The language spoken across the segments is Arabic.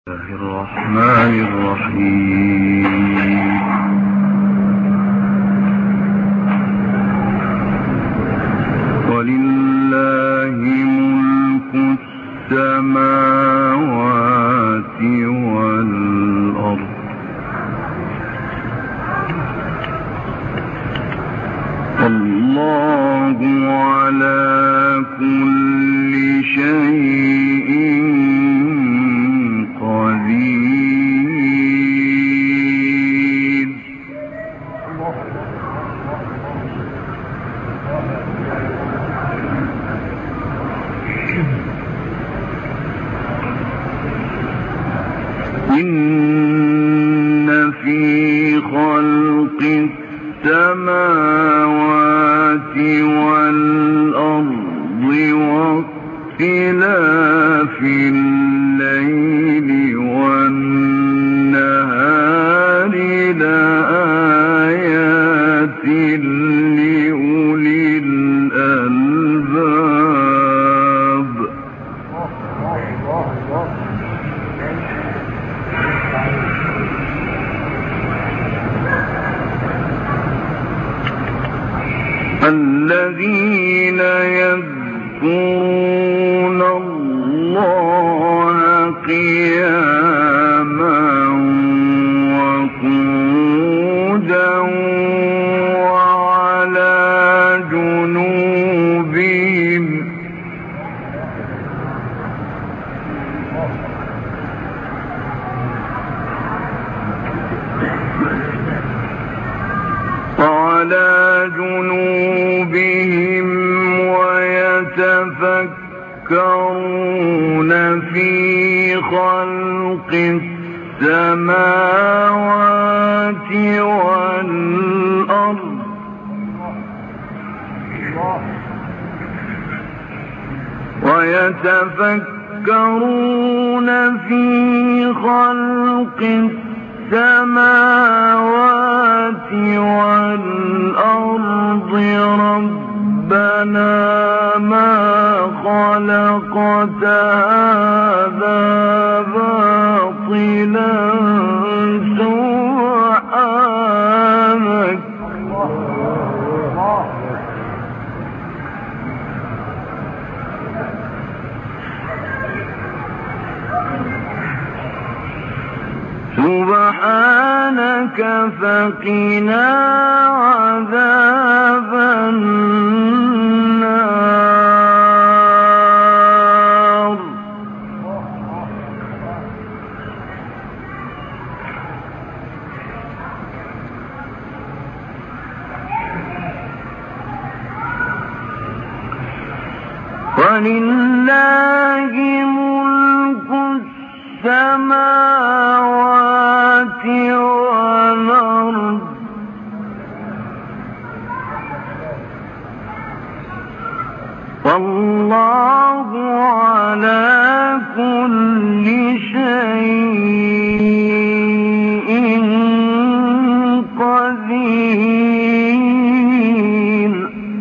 الله الرحمن الرحيم. ولله ملك السماوات والأرض الله على كل شيء قدير. إن في خلق السماوات والأرض واختلاف الليل والنهار لآيات لأولي الألباب. الذين يذكرون الله قياما وقعودا وعلى جنوبهم ويتفكرون في خلق السماوات والأرض ربنا ما خلقت هذا باطلا سبحانك فقنا عذاب النار. ولله ملك السماوات والأرض والله على كل شيء قدير.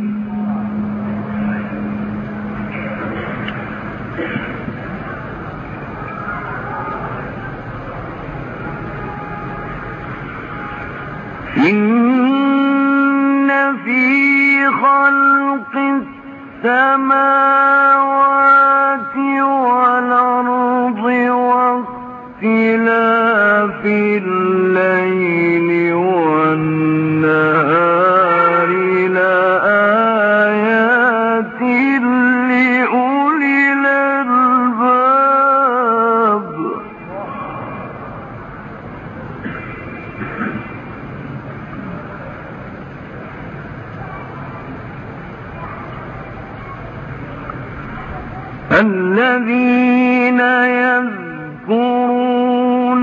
إن في خلق السماوات والأرض واختلاف الليل والنهار لآيات لأولي الألباب. الذين يذكرون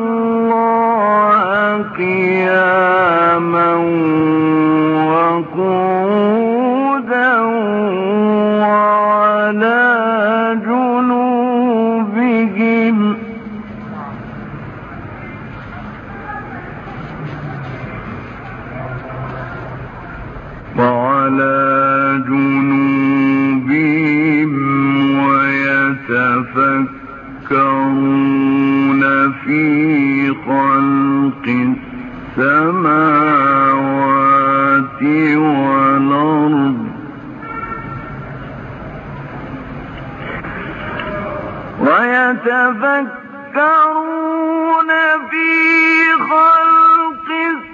الله قياما وقعودا وعلى جنوبهم ويتفكرون خلق السماوات والأرض ويتفكرون في خلق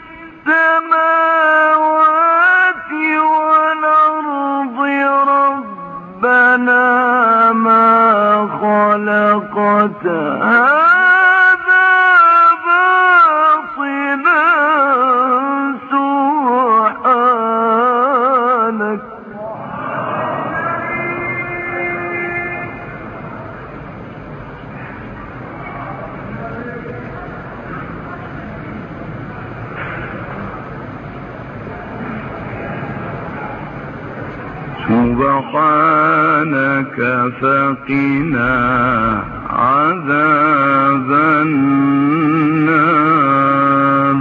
السماوات والأرض ربنا ما خلقت هذا باطلا سبحانك سبحانك فقنا عذاب النار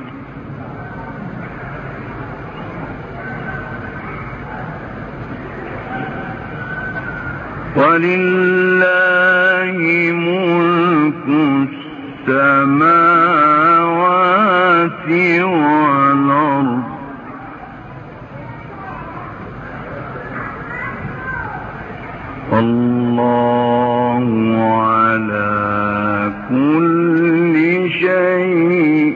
ولله ملك السماوات والأرض والله على كل شيء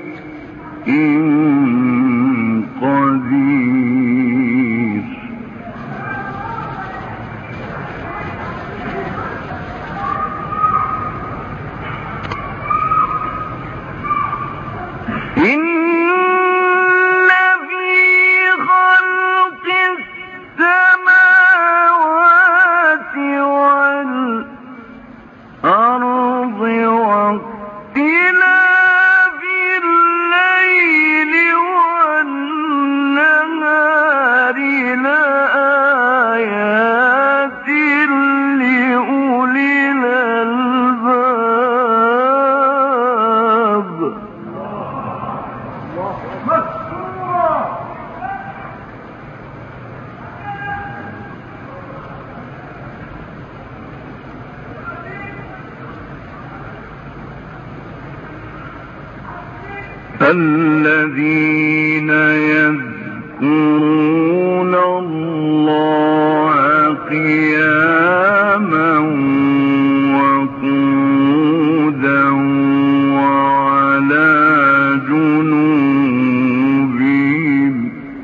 قدير إن في خلق السماوات والأرض واختلاف الليل والنهار لآيات لأولي الألباب الذين يذكرون الله قياما وقعودا وعلى جنوبهم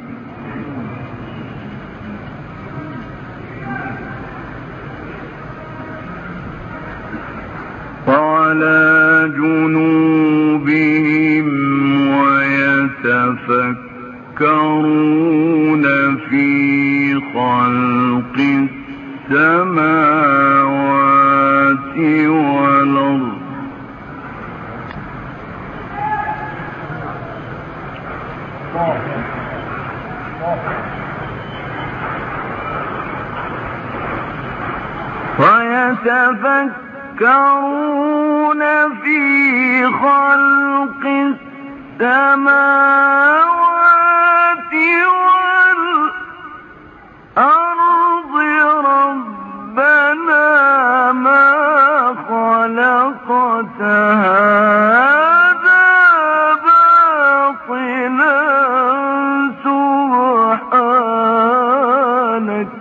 ويتفكرون في خلق السماوات والأرض ويتفكرون في خلق السماوات والأرض ربنا ما خلقت هذا باطلا سبحانك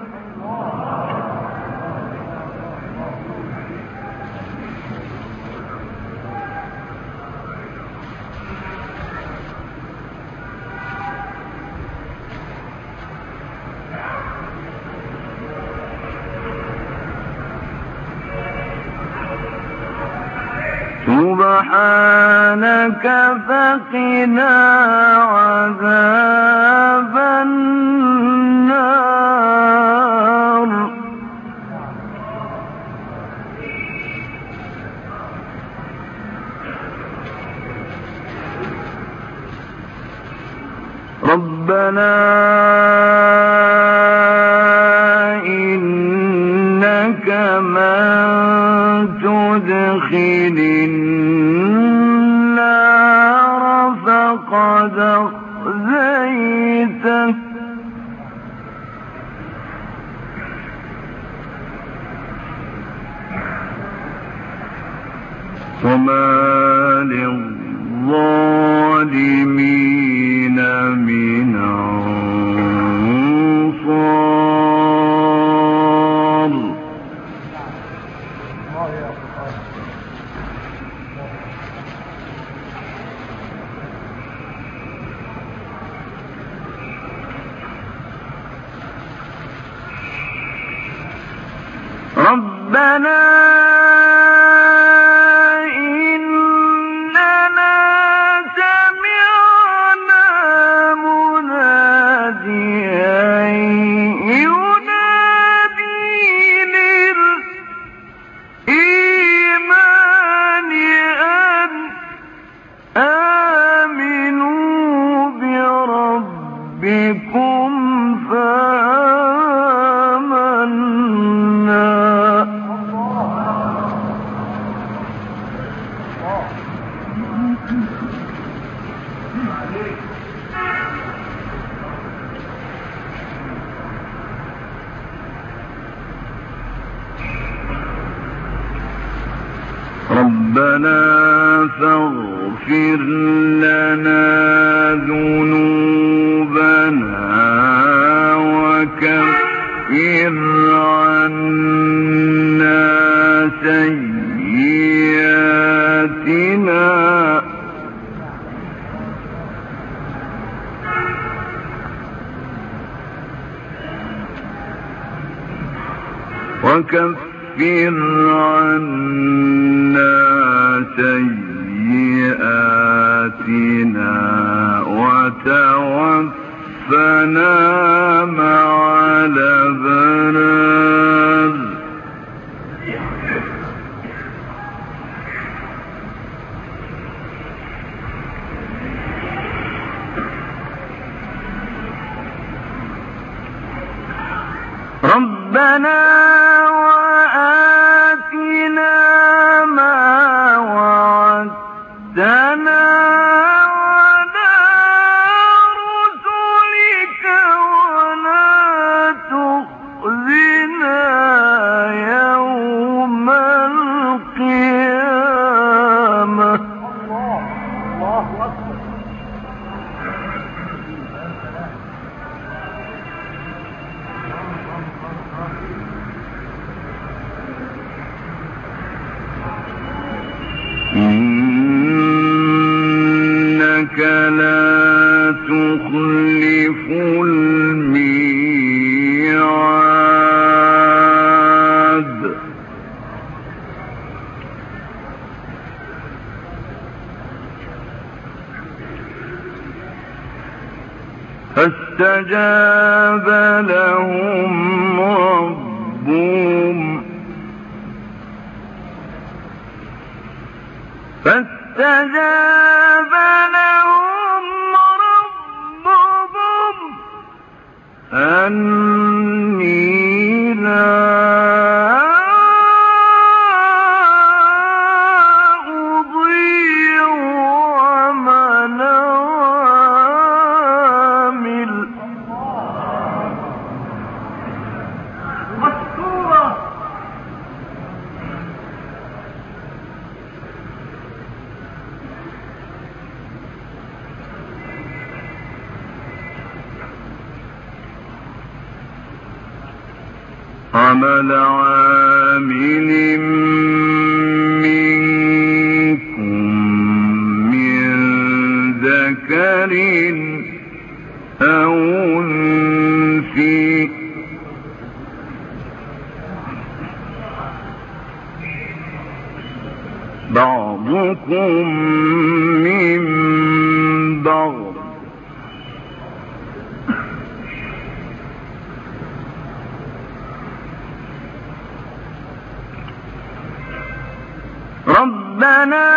سبحانك فقنا عذاب النار ربنا إنك من تدخل النار فقد أخزيته وما للظالمين ربنا إننا سمعنا مناديا ينادي للإيمان أن آمنوا بربكم فآمنا. ربنا فاغفر لنا ذنوبنا وكفر عنا سيئاتنا وتوفنا مع الأبرار. ربنا وآتنا ما وعدتنا على رسلك ولا تخزنا يوم القيامة. الله أكبر. إنك لا تخلف الميعاد. فاستجاب لهم ربهم أني لا أضيع عمل عامل. عمل عامل منكم من ذكر أو أنثى بعضكم من بعض ربنا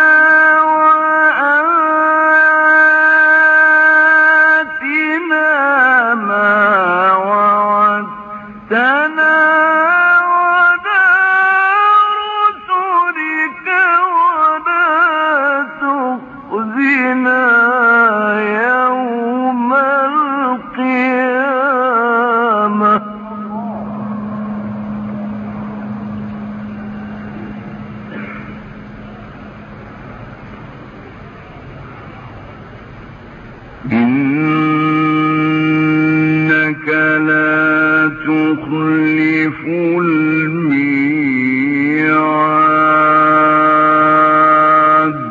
وآتنا ما وعدتنا على رسلك ولا تخزنا يوم القيامة. إنك لا تخلف الميعاد.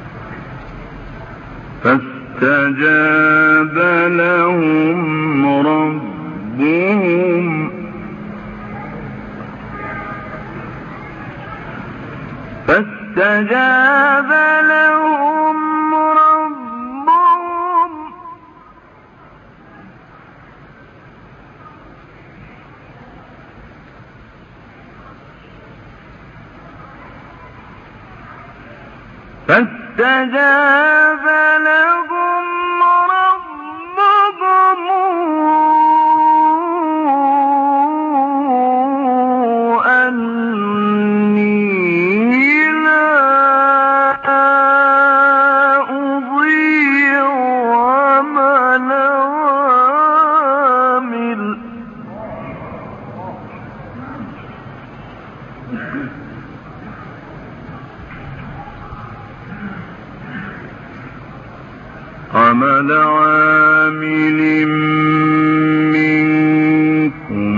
فاستجاب لهم فاستجاب لهم ربهم أني لا أضيع عمل عامل منكم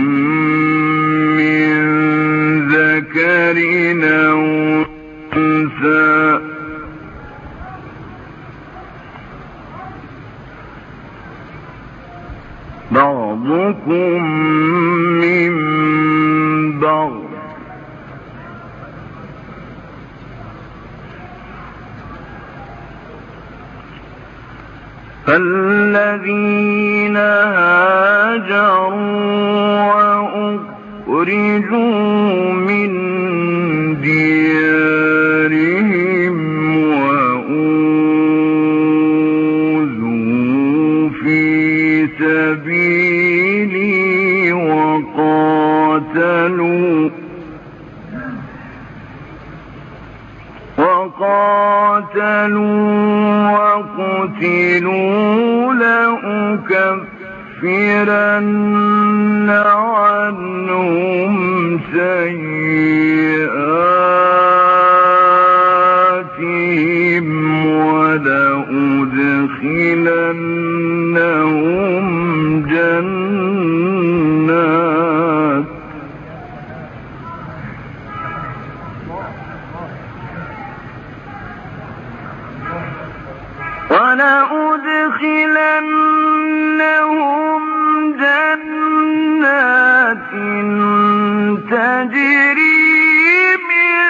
من ذكر أو أنثى بعضكم من بعض فالذين هاجروا وأخرجوا من ديارهم وأوذوا في سبيلي وقاتلوا وقتلوا لأكفرن عنهم سيئاتهم ولأدخلنهم جنات تجري من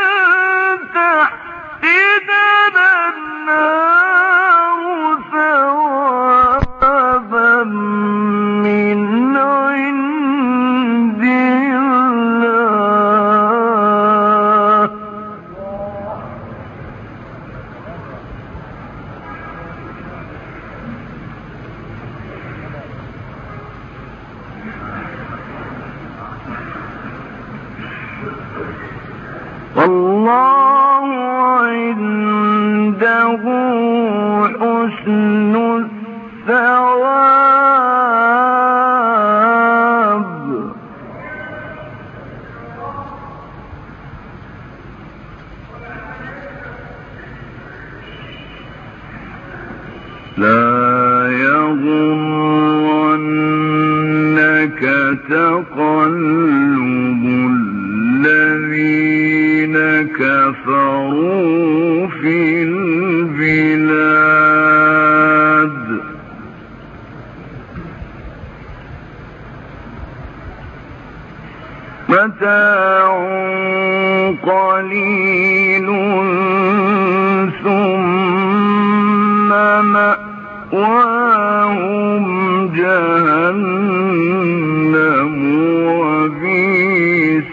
تحتها الأنهار ثوابا من عند الله والله عنده حسن الثواب لا يغرنك تقلب الذين كفروا في البلاد متاع قليل ثم مأواهم جهنم وبئس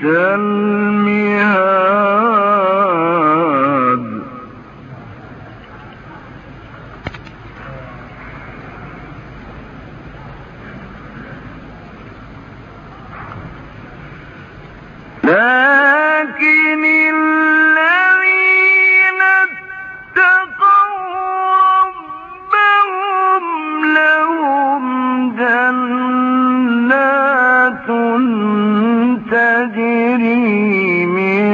المهاد لكن الذين اتقوا ربهم لهم جنات تجري من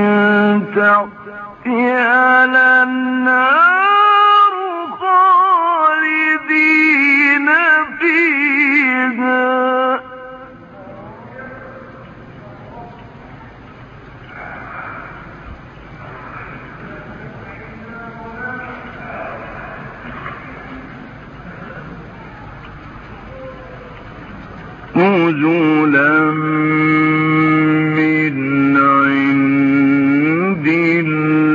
تحتها الأنهار خالدين فيها نزلا من عند الله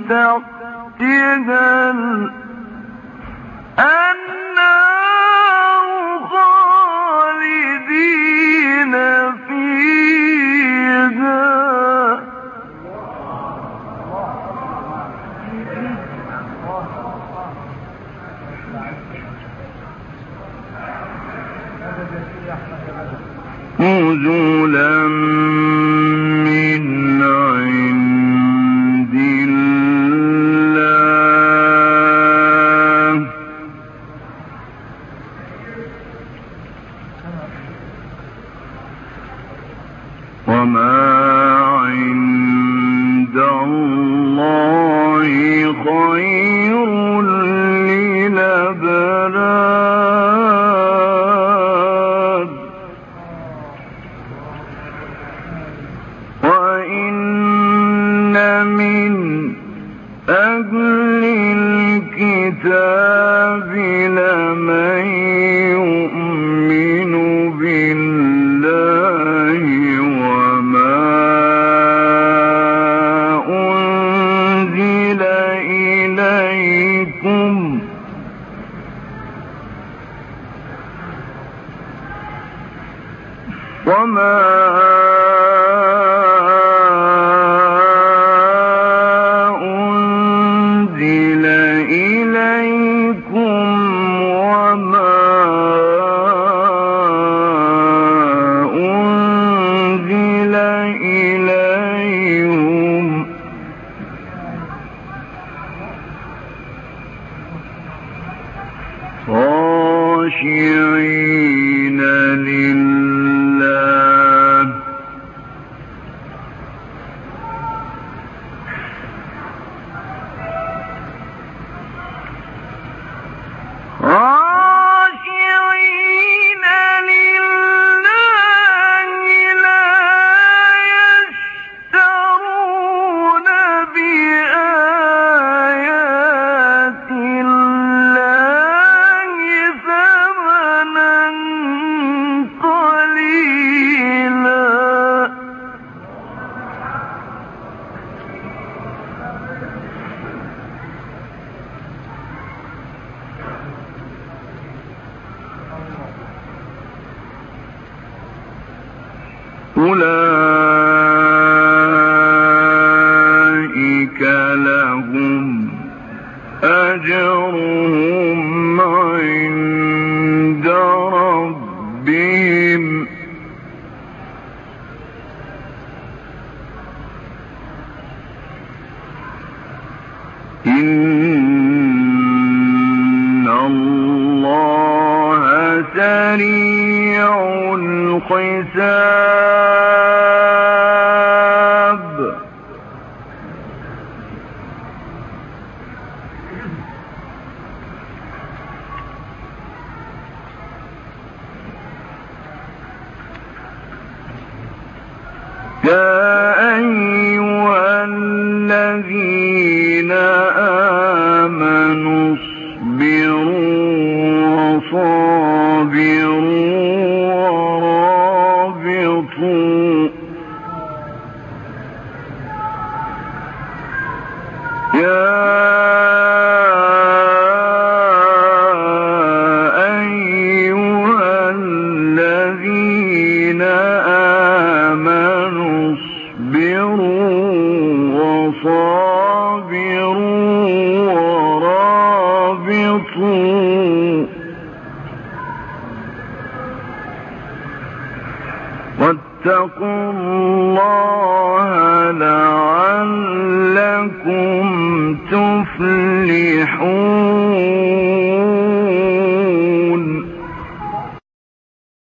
تحتها الأنهار خالدين فيها نزلا من عند الله وما عند الله خير للأبرار وإن من أهل الكتاب لمن يؤمن بالله وما أنزل إليكم أنزل إليهم خاشعين لله لا يشترون بآيات الله ثمنا قليلا أولئك لهم أجرهم عند ربهم إن الله سريع الحساب يا أيها الذين آمنوا اصبروا وصابروا ورابطوا يا أيها الذين آمنوا اصبروا وصابروا ورابطوا واتقوا الله لعلكم تفلحون